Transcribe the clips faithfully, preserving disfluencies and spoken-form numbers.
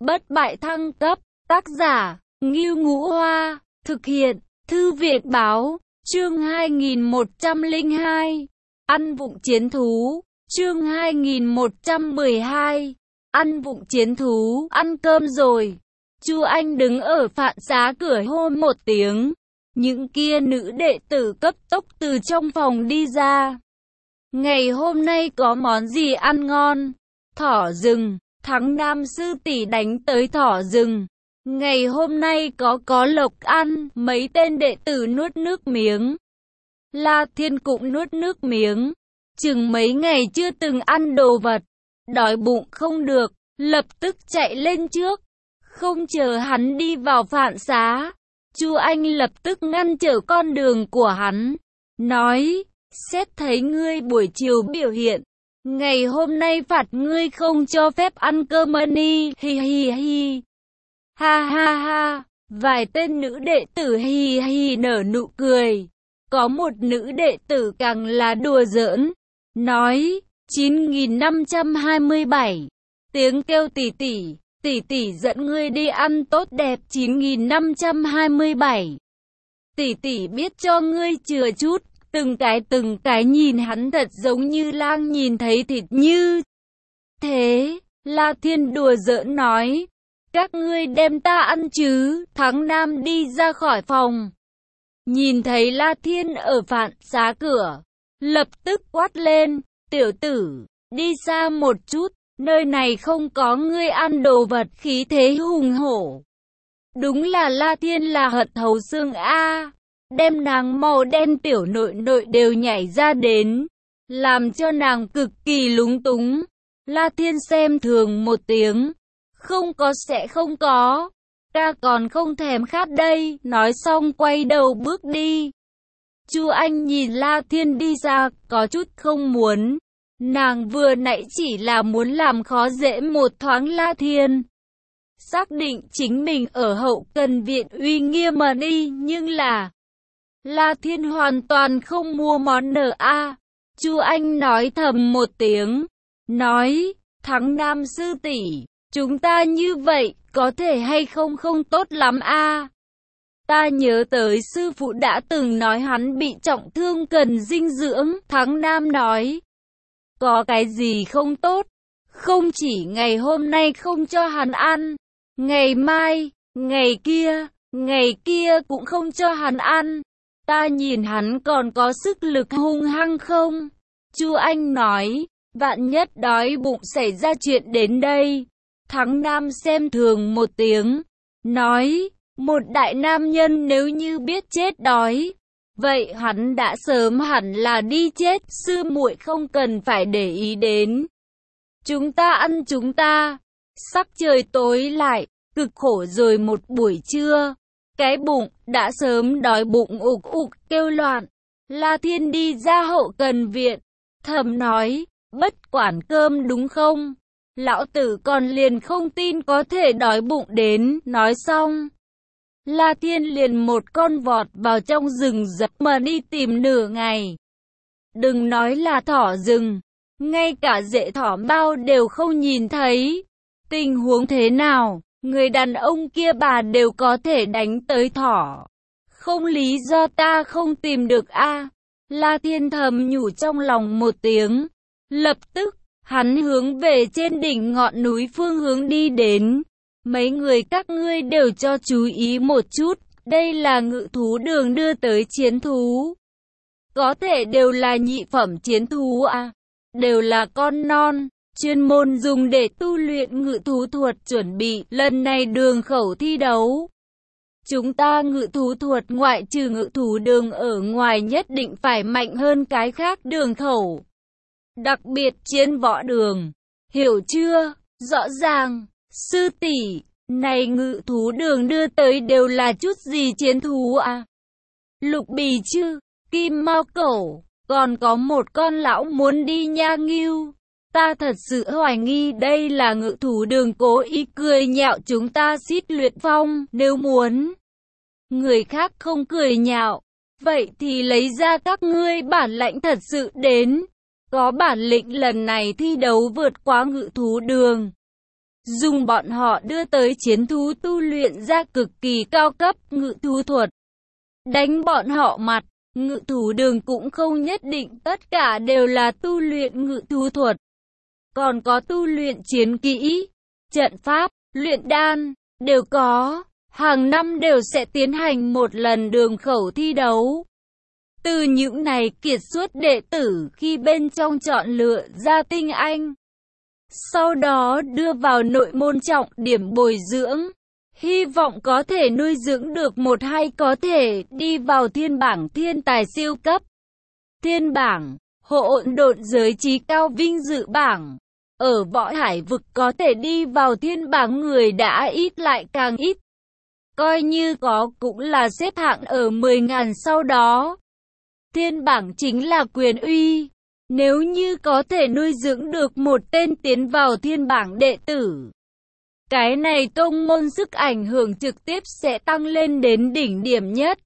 Bất bại thăng cấp, tác giả, Ngưu Ngũ Hoa, thực hiện, Thư viện Báo, chương hai nghìn một trăm lẻ hai, ăn vụng chiến thú, chương hai nghìn một trăm mười hai, ăn vụng chiến thú, ăn cơm rồi. Chu Anh đứng ở phạn xá cửa hô một tiếng, những kia nữ đệ tử cấp tốc từ trong phòng đi ra. Ngày hôm nay có món gì ăn ngon? Thỏ rừng, Thắng Nam sư tỷ đánh tới thỏ rừng. Ngày hôm nay có có lộc ăn, mấy tên đệ tử nuốt nước miếng. La Thiên cũng nuốt nước miếng, chừng mấy ngày chưa từng ăn đồ vật, đói bụng không được, lập tức chạy lên trước. Không chờ hắn đi vào phạn xá, Chu Anh lập tức ngăn trở con đường của hắn, nói, xét thấy ngươi buổi chiều biểu hiện, ngày hôm nay phạt ngươi không cho phép ăn cơm ni, hi hi hi. Ha ha ha, vài tên nữ đệ tử hi hi nở nụ cười. Có một nữ đệ tử càng là đùa giỡn, nói, chín nghìn năm trăm hai mươi bảy, tiếng kêu tỷ tỷ, tỷ tỷ dẫn ngươi đi ăn tốt đẹp chín nghìn năm trăm hai mươi bảy. Tỷ tỷ biết cho ngươi chừa chút, từng cái từng cái nhìn hắn thật giống như lang nhìn thấy thịt như thế. La Thiên đùa giỡn nói, các ngươi đem ta ăn chứ. Thắng Nam đi ra khỏi phòng, nhìn thấy La Thiên ở phạn xá cửa, lập tức quát lên, tiểu tử, đi xa một chút, nơi này không có ngươi ăn đồ vật khí thế hùng hổ. Đúng là La Thiên là hận thấu xương a, đem nàng màu đen tiểu nội nội đều nhảy ra đến, làm cho nàng cực kỳ lúng túng. La Thiên xem thường một tiếng, không có sẽ không có, ta còn không thèm khát đây, nói xong quay đầu bước đi. Chu Anh nhìn La Thiên đi ra, có chút không muốn, nàng vừa nãy chỉ là muốn làm khó dễ một thoáng La Thiên, xác định chính mình ở hậu cần viện uy nghiêm mà đi, nhưng là La Thiên hoàn toàn không mua món nợ a. Chu Anh nói thầm một tiếng, nói, Thắng Nam sư tỷ, chúng ta như vậy, có thể hay không không tốt lắm a. Ta nhớ tới sư phụ đã từng nói hắn bị trọng thương cần dinh dưỡng. Thắng Nam nói, có cái gì không tốt? Không chỉ ngày hôm nay không cho hắn ăn, ngày mai, ngày kia, ngày kia cũng không cho hắn ăn. Ta nhìn hắn còn có sức lực hung hăng không? Chu Anh nói, vạn nhất đói bụng xảy ra chuyện đến đây. Thắng Nam xem thường một tiếng, nói, một đại nam nhân nếu như biết chết đói, vậy hắn đã sớm hẳn là đi chết, sư muội không cần phải để ý đến. Chúng ta ăn chúng ta, sắc trời tối lại, cực khổ rồi một buổi trưa, cái bụng đã sớm đói bụng ục ục kêu loạn. La Thiên đi ra hậu cần viện, thầm nói, bất quản cơm đúng không? Lão tử còn liền không tin có thể đói bụng đến. Nói xong, La Thiên liền một con vọt vào trong rừng rậm mà đi tìm nửa ngày. Đừng nói là thỏ rừng, ngay cả rễ thỏ bao đều không nhìn thấy. Tình huống thế nào, người đàn ông kia bà đều có thể đánh tới thỏ. Không lý do ta không tìm được a. La Thiên thầm nhủ trong lòng một tiếng. Lập tức, hắn hướng về trên đỉnh ngọn núi phương hướng đi đến. Mấy người các ngươi đều cho chú ý một chút, đây là ngự thú đường đưa tới chiến thú. Có thể đều là nhị phẩm chiến thú à, đều là con non, chuyên môn dùng để tu luyện ngự thú thuật, chuẩn bị lần này đường khẩu thi đấu. Chúng ta ngự thú thuật ngoại trừ ngự thú đường ở ngoài nhất định phải mạnh hơn cái khác đường khẩu. Đặc biệt chiến võ đường, hiểu chưa? Rõ ràng, sư tỷ, này ngự thú đường đưa tới đều là chút gì chiến thú à? Lục bì chứ, kim mao cẩu, còn có một con lão muốn đi nha ngưu. Ta thật sự hoài nghi đây là ngự thú đường cố ý cười nhạo chúng ta xít luyện phong. Nếu muốn người khác không cười nhạo, vậy thì lấy ra các ngươi bản lãnh thật sự đến. Có bản lĩnh lần này thi đấu vượt qua ngự thú đường. dùng bọn họ đưa tới chiến thú tu luyện ra cực kỳ cao cấp ngự thú thuật. Đánh bọn họ mặt, ngự thú đường cũng không nhất định tất cả đều là tu luyện ngự thú thuật. Còn có tu luyện chiến kỹ, trận pháp, luyện đan, đều có. Hàng năm đều sẽ tiến hành một lần đường khẩu thi đấu. Từ những này kiệt xuất đệ tử khi bên trong chọn lựa ra tinh anh. Sau đó đưa vào nội môn trọng điểm bồi dưỡng. Hy vọng có thể nuôi dưỡng được một hay có thể đi vào thiên bảng thiên tài siêu cấp. Thiên bảng, hỗn độn giới trí cao vinh dự bảng. Ở võ hải vực có thể đi vào thiên bảng người đã ít lại càng ít. Coi như có cũng là xếp hạng ở mười ngàn sau đó. Thiên bảng chính là quyền uy. Nếu như có thể nuôi dưỡng được một tên tiến vào thiên bảng đệ tử, cái này tông môn sức ảnh hưởng trực tiếp sẽ tăng lên đến đỉnh điểm nhất.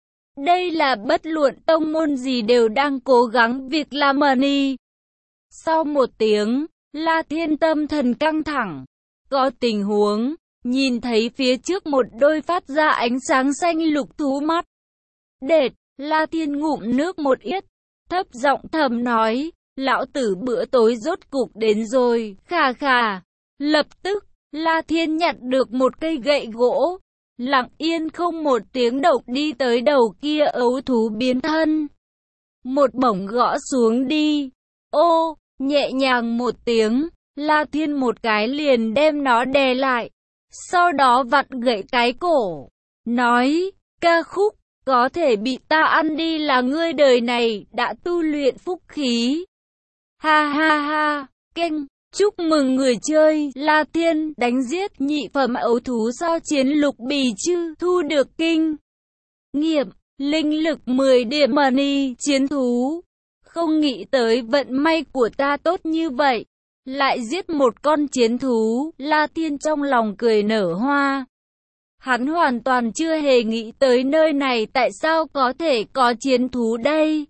Đây là bất luận tông môn gì đều đang cố gắng việc làm money. Sau một tiếng, La Thiên tâm thần căng thẳng. Có tình huống, nhìn thấy phía trước một đôi phát ra ánh sáng xanh lục thú mắt. Đệt, La Thiên ngụm nước một yết, thấp giọng thầm nói, lão tử bữa tối rốt cục đến rồi, khà khà. Lập tức, La Thiên nhặt được một cây gậy gỗ, lặng yên không một tiếng động đi tới đầu kia ấu thú biến thân. Một bổng gõ xuống đi, ô, nhẹ nhàng một tiếng, La Thiên một cái liền đem nó đè lại. Sau đó vặn gậy cái cổ, nói, ca khúc, có thể bị ta ăn đi là ngươi đời này đã tu luyện phúc khí. Ha ha ha, keng, chúc mừng người chơi, La Thiên đánh giết nhị phẩm ấu thú so chiến lục bì chư, thu được kinh nghiệm, linh lực mười điểm money, chiến thú. Không nghĩ tới vận may của ta tốt như vậy. Lại giết một con chiến thú, La Thiên trong lòng cười nở hoa. Hắn hoàn toàn chưa hề nghĩ tới nơi này tại sao có thể có chiến thú đây.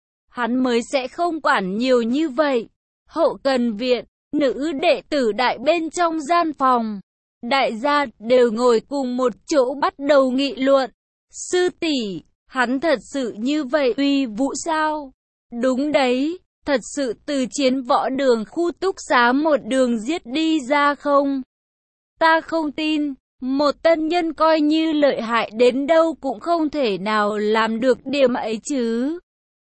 Hắn mới sẽ không quản nhiều như vậy. Hậu cần viện, nữ đệ tử đại bên trong gian phòng. Đại gia đều ngồi cùng một chỗ bắt đầu nghị luận. Sư tỷ, hắn thật sự như vậy uy vũ sao? Đúng đấy. Thật sự từ chiến võ đường khu túc xá một đường giết đi ra không? Ta không tin, một tân nhân coi như lợi hại đến đâu cũng không thể nào làm được điểm ấy chứ.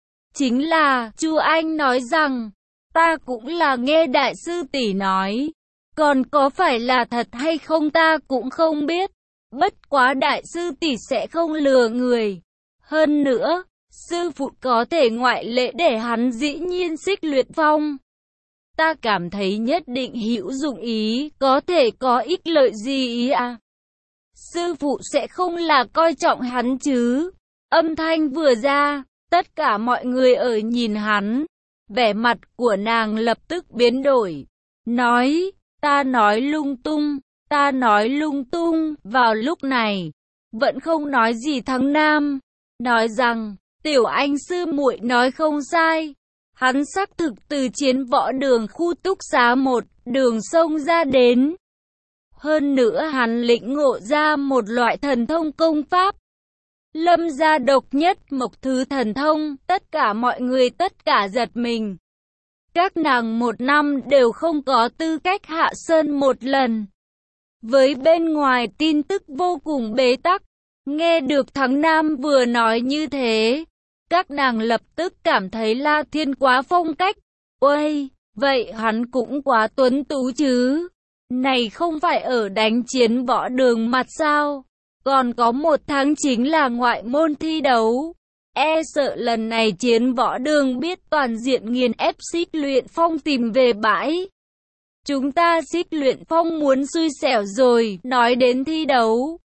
Chính là, Chu Anh nói rằng, ta cũng là nghe đại sư tỷ nói, còn có phải là thật hay không ta cũng không biết. Bất quá đại sư tỷ sẽ không lừa người. Hơn nữa, sư phụ có thể ngoại lệ để hắn dĩ nhiên xích luyện phong. Ta cảm thấy nhất định hữu dụng ý, có thể có ích lợi gì ý à? Sư phụ sẽ không là coi trọng hắn chứ? Âm thanh vừa ra, tất cả mọi người ở nhìn hắn. Vẻ mặt của nàng lập tức biến đổi. Nói, ta nói lung tung, ta nói lung tung. Vào lúc này, vẫn không nói gì thắng nam. Nói rằng, tiểu anh sư muội nói không sai. Hắn xác thực từ chiến võ đường khu túc xá một, đường sông ra đến. Hơn nữa hắn lĩnh ngộ ra một loại thần thông công pháp. Lâm gia độc nhất mộc thứ thần thông, tất cả mọi người tất cả giật mình. Các nàng một năm đều không có tư cách hạ sơn một lần. Với bên ngoài tin tức vô cùng bế tắc, nghe được Thắng Nam vừa nói như thế, các nàng lập tức cảm thấy La Thiên quá phong cách. Ôi, vậy hắn cũng quá tuấn tú chứ. Này không phải ở đánh chiến võ đường mặt sao? Còn có một tháng chính là ngoại môn thi đấu. E sợ lần này chiến võ đường biết toàn diện nghiền ép Xích Luyện Phong tìm về bãi. Chúng ta Xích Luyện Phong muốn xui xẻo rồi, nói đến thi đấu.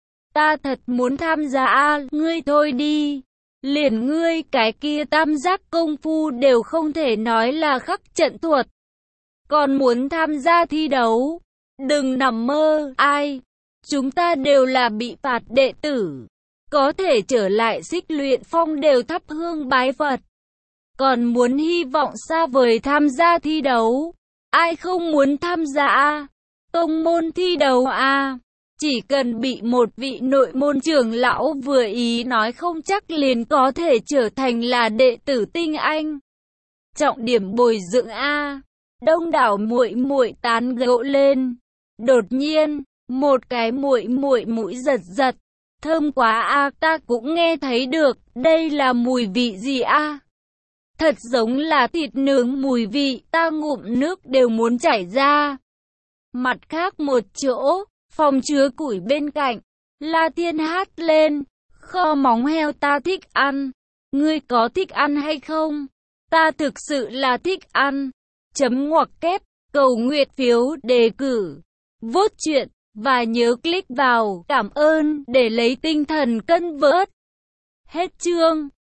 Ta thật muốn tham gia a, ngươi thôi đi. Liền ngươi cái kia tam giác công phu đều không thể nói là khắc trận thuật. Còn muốn tham gia thi đấu? Đừng nằm mơ, ai? Chúng ta đều là bị phạt đệ tử. Có thể trở lại Xích Luyện Phong đều thắp hương bái Phật. Còn muốn hy vọng xa vời tham gia thi đấu. Ai không muốn tham gia? tông môn thi đấu à? Chỉ cần bị một vị nội môn trưởng lão vừa ý nói không chắc liền có thể trở thành là đệ tử tinh anh. Trọng điểm bồi dưỡng a. Đông đảo muội muội tán gẫu lên. Đột nhiên, một cái muội muội mũi giật giật. Thơm quá a, ta cũng nghe thấy được, đây là mùi vị gì a? Thật giống là thịt nướng mùi vị, ta ngụm nước đều muốn chảy ra. Mặt khác một chỗ, phòng chứa củi bên cạnh, La Thiên hát lên, kho móng heo ta thích ăn, ngươi có thích ăn hay không? Ta thực sự là thích ăn. Chấm ngoặc kép, cầu nguyện phiếu đề cử, vote chuyện, và nhớ click vào cảm ơn để lấy tinh thần cân vớt. Hết chương.